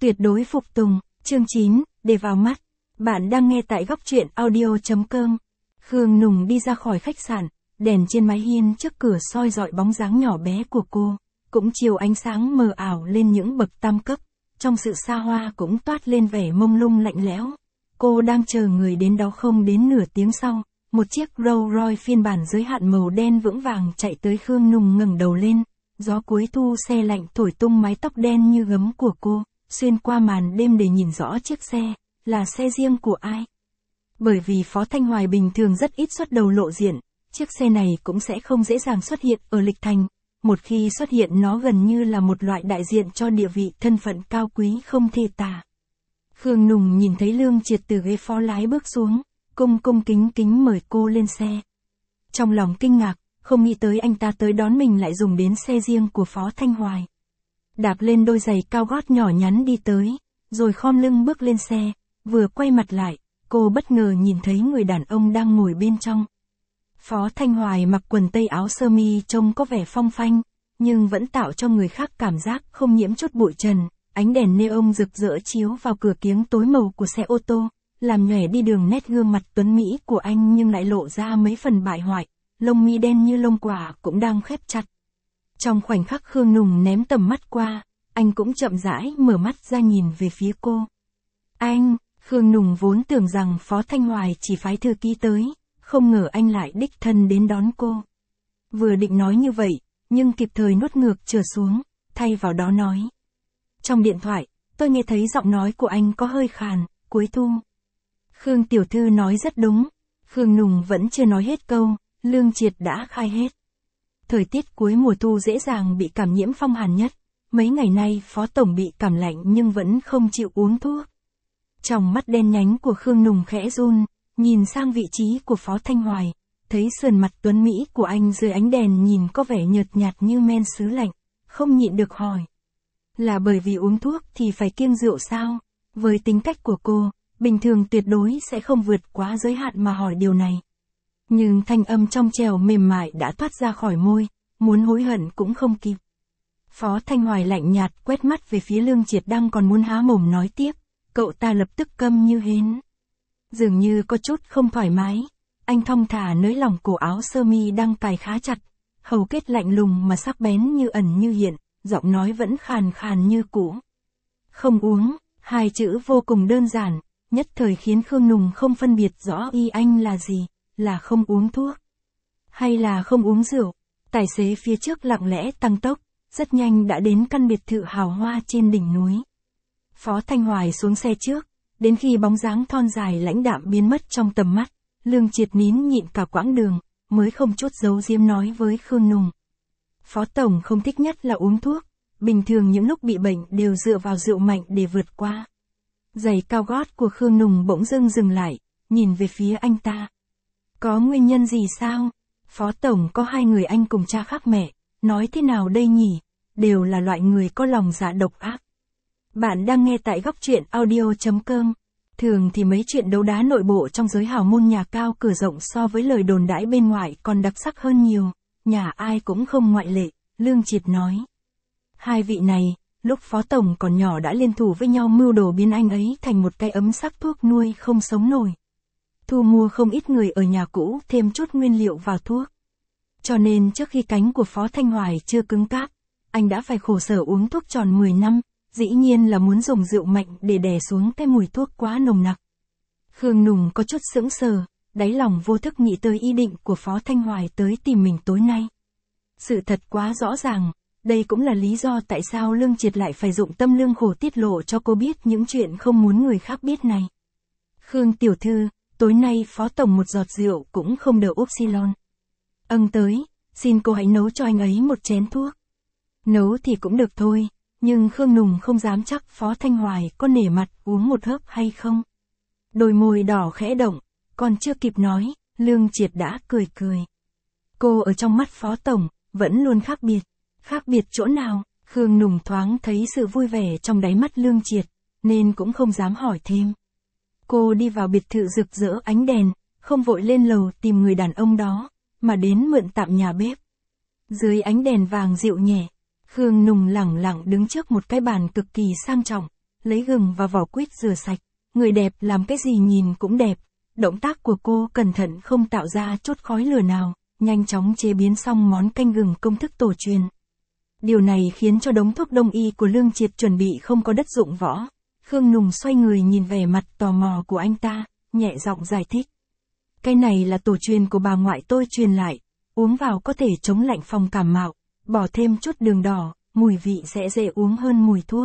Tuyệt đối phục tùng, chương 9, để vào mắt. Bạn đang nghe tại góc truyện audio.com. Khương Nùng đi ra khỏi khách sạn, đèn trên mái hiên trước cửa soi rọi bóng dáng nhỏ bé của cô, cũng chiếu ánh sáng mờ ảo lên những bậc tam cấp, trong sự xa hoa cũng toát lên vẻ mông lung lạnh lẽo. Cô đang chờ người đến đó không đến nửa tiếng sau, một chiếc Rolls Royce phiên bản giới hạn màu đen vững vàng chạy tới. Khương Nùng ngẩng đầu lên, gió cuối thu se lạnh thổi tung mái tóc đen như gấm của cô, xuyên qua màn đêm để nhìn rõ chiếc xe, là xe riêng của ai. Bởi vì Phó Thanh Hoài bình thường rất ít xuất đầu lộ diện, chiếc xe này cũng sẽ không dễ dàng xuất hiện ở Lịch Thành. Một khi xuất hiện nó gần như là một loại đại diện cho địa vị thân phận cao quý không thể tả. Khương Nùng nhìn thấy Lương Triệt từ ghế phó lái bước xuống, cung kính mời cô lên xe. Trong lòng kinh ngạc, không nghĩ tới anh ta tới đón mình lại dùng đến xe riêng của Phó Thanh Hoài. Đạp lên đôi giày cao gót nhỏ nhắn đi tới, rồi khom lưng bước lên xe, vừa quay mặt lại, cô bất ngờ nhìn thấy người đàn ông đang ngồi bên trong. Phó Thanh Hoài mặc quần tây áo sơ mi trông có vẻ phong phanh, nhưng vẫn tạo cho người khác cảm giác không nhiễm chút bụi trần. Ánh đèn neon rực rỡ chiếu vào cửa kiếng tối màu của xe ô tô, làm nhòe đi đường nét gương mặt tuấn mỹ của anh nhưng lại lộ ra mấy phần bại hoại, lông mi đen như lông quả cũng đang khép chặt. Trong khoảnh khắc Khương Nùng ném tầm mắt qua, anh cũng chậm rãi mở mắt ra nhìn về phía cô. Anh, Khương Nùng vốn tưởng rằng Phó Thanh Hoài chỉ phái thư ký tới, không ngờ anh lại đích thân đến đón cô. Vừa định nói như vậy, nhưng kịp thời nuốt ngược trở xuống, thay vào đó nói. Trong điện thoại, tôi nghe thấy giọng nói của anh có hơi khàn, cuối thu. Khương tiểu thư nói rất đúng. Khương Nùng vẫn chưa nói hết câu, Lương Triệt đã khai hết. Thời tiết cuối mùa thu dễ dàng bị cảm nhiễm phong hàn nhất. Mấy ngày nay Phó Tổng bị cảm lạnh nhưng vẫn không chịu uống thuốc. Trong mắt đen nhánh của Khương Nùng khẽ run, nhìn sang vị trí của Phó Thanh Hoài, thấy sườn mặt tuấn mỹ của anh dưới ánh đèn nhìn có vẻ nhợt nhạt như men sứ lạnh, không nhịn được hỏi. Là bởi vì uống thuốc thì phải kiêng rượu sao? Với tính cách của cô, bình thường tuyệt đối sẽ không vượt quá giới hạn mà hỏi điều này. Nhưng thanh âm trong trẻo mềm mại đã thoát ra khỏi môi, muốn hối hận cũng không kịp. Phó Thanh Hoài lạnh nhạt quét mắt về phía Lương Triệt đang còn muốn há mồm nói tiếp, cậu ta lập tức câm như hến. Dường như có chút không thoải mái, anh thong thả nới lỏng cổ áo sơ mi đang cài khá chặt, hầu kết lạnh lùng mà sắc bén như ẩn như hiện, giọng nói vẫn khàn khàn như cũ. Không uống, hai chữ vô cùng đơn giản, nhất thời khiến Khương Nùng không phân biệt rõ ý anh là gì, là không uống thuốc, hay là không uống rượu. Tài xế phía trước lặng lẽ tăng tốc, rất nhanh đã đến căn biệt thự hào hoa trên đỉnh núi. Phó Thanh Hoài xuống xe trước, đến khi bóng dáng thon dài lãnh đạm biến mất trong tầm mắt, Lương Triệt nín nhịn cả quãng đường, mới không chút giấu giếm nói với Khương Nùng. Phó Tổng không thích nhất là uống thuốc, bình thường những lúc bị bệnh đều dựa vào rượu mạnh để vượt qua. Giày cao gót của Khương Nùng bỗng dưng dừng lại, nhìn về phía anh ta. Có nguyên nhân gì sao? Phó Tổng có hai người anh cùng cha khác mẹ, nói thế nào đây nhỉ? Đều là loại người có lòng dạ độc ác. Bạn đang nghe tại góc truyện audio.com. Thường thì mấy chuyện đấu đá nội bộ trong giới hào môn nhà cao cửa rộng so với lời đồn đãi bên ngoài còn đặc sắc hơn nhiều, nhà ai cũng không ngoại lệ, Lương Triệt nói. Hai vị này, lúc Phó Tổng còn nhỏ đã liên thủ với nhau mưu đồ biến anh ấy thành một cái ấm sắc thuốc nuôi không sống nổi. Thu mua không ít người ở nhà cũ thêm chút nguyên liệu vào thuốc. Cho nên trước khi cánh của Phó Thanh Hoài chưa cứng cáp, anh đã phải khổ sở uống thuốc tròn 10 năm, dĩ nhiên là muốn dùng rượu mạnh để đè xuống cái mùi thuốc quá nồng nặc. Khương Nùng có chút sững sờ, đáy lòng vô thức nghĩ tới ý định của Phó Thanh Hoài tới tìm mình tối nay. Sự thật quá rõ ràng, đây cũng là lý do tại sao Lương Triệt lại phải dụng tâm lương khổ tiết lộ cho cô biết những chuyện không muốn người khác biết này. Khương tiểu thư, tối nay Phó Tổng một giọt rượu cũng không đỡ upsilon. Tới, xin cô hãy nấu cho anh ấy một chén thuốc. Nấu thì cũng được thôi, nhưng Khương Nùng không dám chắc Phó Thanh Hoài có nể mặt uống một hớp hay không. Đôi môi đỏ khẽ động, còn chưa kịp nói, Lương Triệt đã cười cười. Cô ở trong mắt Phó Tổng, vẫn luôn khác biệt. Khác biệt chỗ nào? Khương Nùng thoáng thấy sự vui vẻ trong đáy mắt Lương Triệt, nên cũng không dám hỏi thêm. Cô đi vào biệt thự rực rỡ ánh đèn, không vội lên lầu tìm người đàn ông đó, mà đến mượn tạm nhà bếp. Dưới ánh đèn vàng dịu nhẹ, Khương Nùng lẳng lặng đứng trước một cái bàn cực kỳ sang trọng, lấy gừng và vỏ quýt rửa sạch. Người đẹp làm cái gì nhìn cũng đẹp. Động tác của cô cẩn thận không tạo ra chút khói lửa nào, nhanh chóng chế biến xong món canh gừng công thức tổ truyền. Điều này khiến cho đống thuốc đông y của Lương Triệt chuẩn bị không có đất dụng võ. Khương Nùng xoay người nhìn vẻ mặt tò mò của anh ta, nhẹ giọng giải thích. Cái này là tổ truyền của bà ngoại tôi truyền lại, uống vào có thể chống lạnh phòng cảm mạo, bỏ thêm chút đường đỏ, mùi vị sẽ dễ uống hơn mùi thuốc.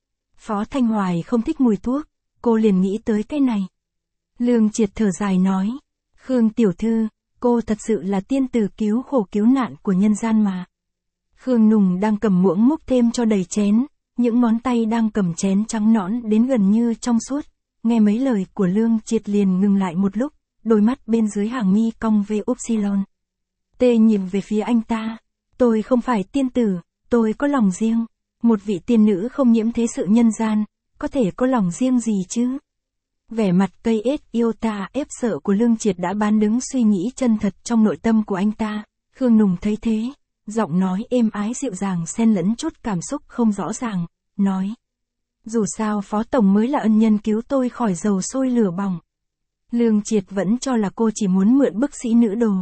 Phó Thanh Hoài không thích mùi thuốc, cô liền nghĩ tới cái này. Lương Triệt thở dài nói, Khương tiểu thư, cô thật sự là tiên tử cứu khổ cứu nạn của nhân gian mà. Khương Nùng đang cầm muỗng múc thêm cho đầy chén, những ngón tay đang cầm chén trắng nõn đến gần như trong suốt. Nghe mấy lời của Lương Triệt liền ngừng lại một lúc, đôi mắt bên dưới hàng mi cong về upsilon. Tê nhìn về phía anh ta, tôi không phải tiên tử, tôi có lòng riêng. Một vị tiên nữ không nhiễm thế sự nhân gian, có thể có lòng riêng gì chứ? Vẻ mặt cây ết yêu ta ép sợ của Lương Triệt đã bán đứng suy nghĩ chân thật trong nội tâm của anh ta. Khương Nùng thấy thế, giọng nói êm ái dịu dàng xen lẫn chút cảm xúc không rõ ràng, nói. Dù sao Phó Tổng mới là ân nhân cứu tôi khỏi dầu sôi lửa bỏng. Lương Triệt vẫn cho là cô chỉ muốn mượn bức sĩ nữ đồ.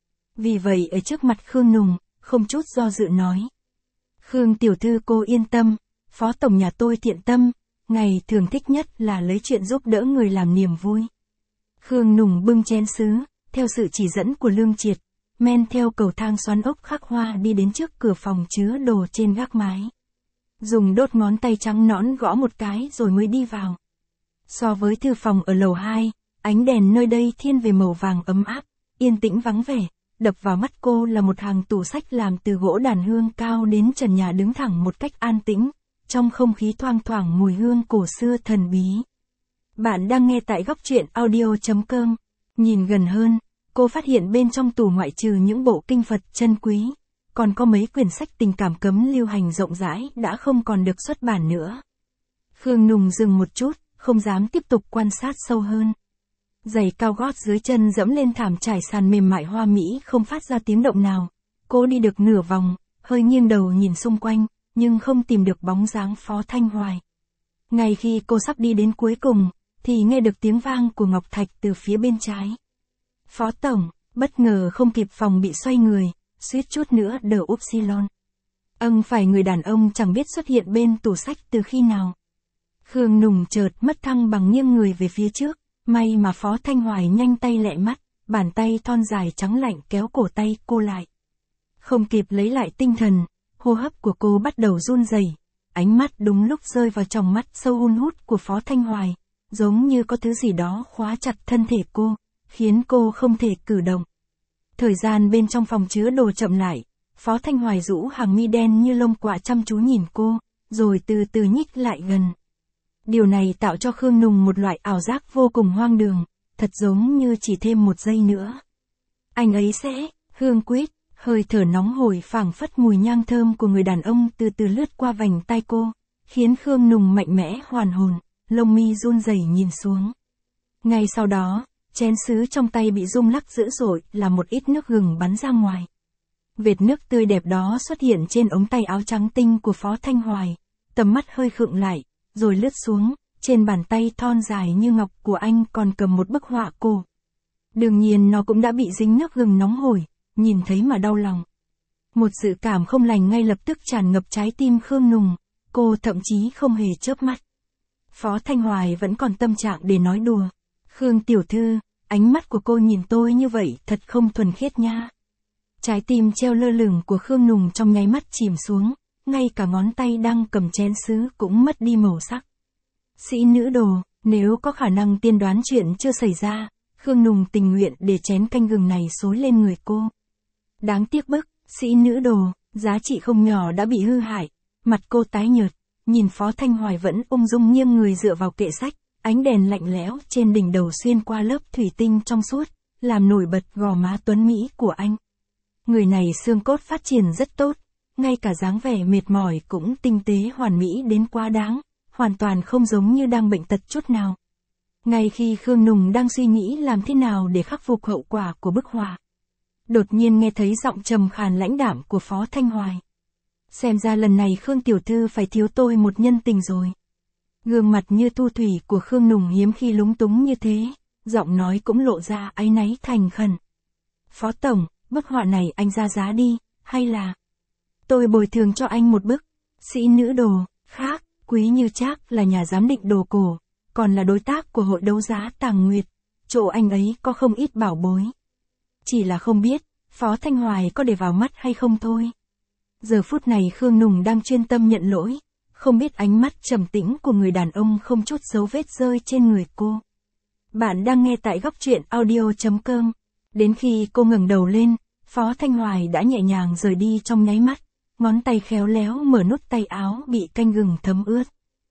Vì vậy ở trước mặt Khương Nùng, không chút do dự nói. Khương tiểu thư cô yên tâm, Phó Tổng nhà tôi thiện tâm, ngày thường thích nhất là lấy chuyện giúp đỡ người làm niềm vui. Khương Nùng bưng chén sứ, theo sự chỉ dẫn của Lương Triệt, men theo cầu thang xoắn ốc khắc hoa đi đến trước cửa phòng chứa đồ trên gác mái. Dùng đốt ngón tay trắng nõn gõ một cái rồi mới đi vào. So với thư phòng ở lầu 2, ánh đèn nơi đây thiên về màu vàng ấm áp, yên tĩnh vắng vẻ, đập vào mắt cô là một hàng tủ sách làm từ gỗ đàn hương cao đến trần nhà đứng thẳng một cách an tĩnh, trong không khí thoang thoảng mùi hương cổ xưa thần bí. Bạn đang nghe tại góc truyện audio.com. Nhìn gần hơn, cô phát hiện bên trong tủ ngoại trừ những bộ kinh Phật chân quý, còn có mấy quyển sách tình cảm cấm lưu hành rộng rãi đã không còn được xuất bản nữa. Khương Nùng dừng một chút, không dám tiếp tục quan sát sâu hơn. Giày cao gót dưới chân dẫm lên thảm trải sàn mềm mại hoa mỹ không phát ra tiếng động nào. Cô đi được nửa vòng, hơi nghiêng đầu nhìn xung quanh, nhưng không tìm được bóng dáng Phó Thanh Hoài. Ngay khi cô sắp đi đến cuối cùng, thì nghe được tiếng vang của ngọc thạch từ phía bên trái. Phó Tổng, bất ngờ không kịp phòng bị xoay người, suýt chút nữa đờ upsilon. Phải người đàn ông chẳng biết xuất hiện bên tủ sách từ khi nào. Khương Nùng chợt mất thăng bằng nghiêng người về phía trước, may mà Phó Thanh Hoài nhanh tay lẹ mắt, bàn tay thon dài trắng lạnh kéo cổ tay cô lại. Không kịp lấy lại tinh thần, hô hấp của cô bắt đầu run rẩy, ánh mắt đúng lúc rơi vào tròng mắt sâu hun hút của Phó Thanh Hoài, giống như có thứ gì đó khóa chặt thân thể cô, khiến cô không thể cử động. Thời gian bên trong phòng chứa đồ chậm lại, Phó Thanh Hoài rũ hàng mi đen như lông quạ chăm chú nhìn cô, rồi từ từ nhích lại gần. Điều này tạo cho Khương Nùng một loại ảo giác vô cùng hoang đường, thật giống như chỉ thêm một giây nữa. Anh ấy sẽ, hương quýt, hơi thở nóng hổi phảng phất mùi nhang thơm của người đàn ông từ từ lướt qua vành tai cô, khiến Khương Nùng mạnh mẽ hoàn hồn, lông mi run rẩy nhìn xuống. Ngay sau đó, chén sứ trong tay bị rung lắc dữ dội là một ít nước gừng bắn ra ngoài. Vệt nước tươi đẹp đó xuất hiện trên ống tay áo trắng tinh của Phó Thanh Hoài, tầm mắt hơi khựng lại, rồi lướt xuống, trên bàn tay thon dài như ngọc của anh còn cầm một bức họa cổ. Đương nhiên nó cũng đã bị dính nước gừng nóng hổi, nhìn thấy mà đau lòng. Một dự cảm không lành ngay lập tức tràn ngập trái tim Khương Nùng, cô thậm chí không hề chớp mắt. Phó Thanh Hoài vẫn còn tâm trạng để nói đùa. Khương tiểu thư, ánh mắt của cô nhìn tôi như vậy thật không thuần khiết nha. Trái tim treo lơ lửng của Khương Nùng trong nháy mắt chìm xuống, ngay cả ngón tay đang cầm chén sứ cũng mất đi màu sắc. Sĩ nữ đồ, nếu có khả năng tiên đoán chuyện chưa xảy ra, Khương Nùng tình nguyện để chén canh gừng này xối lên người cô. Đáng tiếc bức, sĩ nữ đồ, giá trị không nhỏ đã bị hư hại, mặt cô tái nhợt, nhìn Phó Thanh Hoài vẫn ung dung nghiêng người dựa vào kệ sách, ánh đèn lạnh lẽo trên đỉnh đầu xuyên qua lớp thủy tinh trong suốt, làm nổi bật gò má tuấn mỹ của anh. Người này xương cốt phát triển rất tốt, ngay cả dáng vẻ mệt mỏi cũng tinh tế hoàn mỹ đến quá đáng, hoàn toàn không giống như đang bệnh tật chút nào. Ngay khi Khương Nùng đang suy nghĩ làm thế nào để khắc phục hậu quả của bức họa, đột nhiên nghe thấy giọng trầm khàn lãnh đạm của Phó Thanh Hoài. Xem ra lần này Khương tiểu thư phải thiếu tôi một nhân tình rồi. Gương mặt như thu thủy của Khương Nùng hiếm khi lúng túng như thế, giọng nói cũng lộ ra áy náy thành khẩn. Phó tổng, bức họa này anh ra giá đi, hay là tôi bồi thường cho anh một bức. Sĩ nữ đồ, khác, Quý Như Trác là nhà giám định đồ cổ, còn là đối tác của hội đấu giá Tàng Nguyệt, chỗ anh ấy có không ít bảo bối. Chỉ là không biết, Phó Thanh Hoài có để vào mắt hay không thôi. Giờ phút này Khương Nùng đang chuyên tâm nhận lỗi, không biết ánh mắt trầm tĩnh của người đàn ông không chút dấu vết rơi trên người cô. Bạn đang nghe tại góc truyện audio.com. Đến khi cô ngẩng đầu lên, Phó Thanh Hoài đã nhẹ nhàng rời đi trong nháy mắt, ngón tay khéo léo mở nút tay áo bị canh gừng thấm ướt.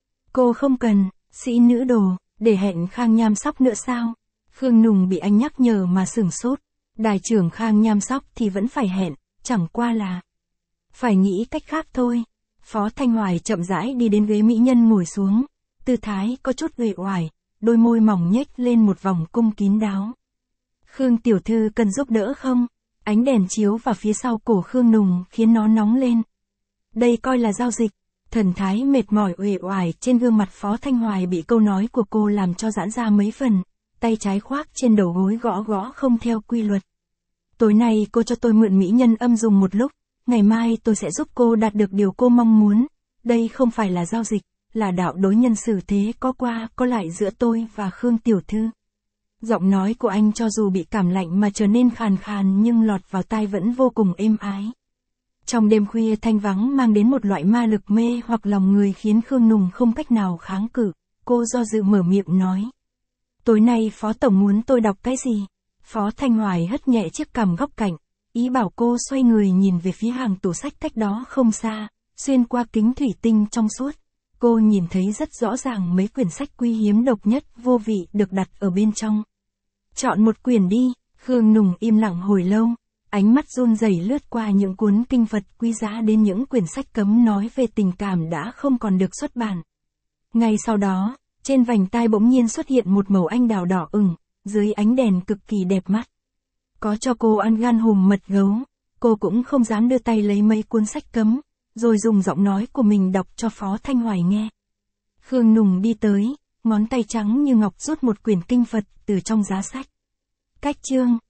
Cô không cần, sĩ nữ đồ, để hẹn Khang Nham Sóc nữa sao? Khương Nùng bị anh nhắc nhở mà sửng sốt. Đài trưởng Khang Nham Sóc thì vẫn phải hẹn, chẳng qua là phải nghĩ cách khác thôi. Phó Thanh Hoài chậm rãi đi đến ghế mỹ nhân ngồi xuống, tư thái có chút uể oải, đôi môi mỏng nhếch lên một vòng cung kín đáo. Khương tiểu thư cần giúp đỡ không? Ánh đèn chiếu vào phía sau cổ Khương Nùng khiến nó nóng lên. Đây coi là giao dịch. Thần thái mệt mỏi uể oải trên gương mặt Phó Thanh Hoài bị câu nói của cô làm cho giãn ra mấy phần, tay trái khoác trên đầu gối gõ gõ không theo quy luật. Tối nay cô cho tôi mượn mỹ nhân âm dùng một lúc, ngày mai tôi sẽ giúp cô đạt được điều cô mong muốn. Đây không phải là giao dịch, là đạo đối nhân xử thế có qua có lại giữa tôi và Khương tiểu thư. Giọng nói của anh cho dù bị cảm lạnh mà trở nên khàn khàn nhưng lọt vào tai vẫn vô cùng êm ái. Trong đêm khuya thanh vắng mang đến một loại ma lực mê hoặc lòng người khiến Khương Nùng không cách nào kháng cự, cô do dự mở miệng nói. Tối nay Phó Tổng muốn tôi đọc cái gì? Phó Thanh Hoài hất nhẹ chiếc cằm góc cạnh, ý bảo cô xoay người nhìn về phía hàng tủ sách cách đó không xa, xuyên qua kính thủy tinh trong suốt. Cô nhìn thấy rất rõ ràng mấy quyển sách quý hiếm độc nhất vô vị được đặt ở bên trong. Chọn một quyển đi. Khương Nùng im lặng hồi lâu, ánh mắt run rẩy lướt qua những cuốn kinh Phật quý giá đến những quyển sách cấm nói về tình cảm đã không còn được xuất bản. Ngay sau đó, trên vành tai bỗng nhiên xuất hiện một màu anh đào đỏ ửng, dưới ánh đèn cực kỳ đẹp mắt. Có cho cô ăn gan hùm mật gấu, cô cũng không dám đưa tay lấy mấy cuốn sách cấm, rồi dùng giọng nói của mình đọc cho Phó Thanh Hoài nghe. Khương Nùng đi tới, ngón tay trắng như ngọc rút một quyển kinh Phật từ trong giá sách. Cách chương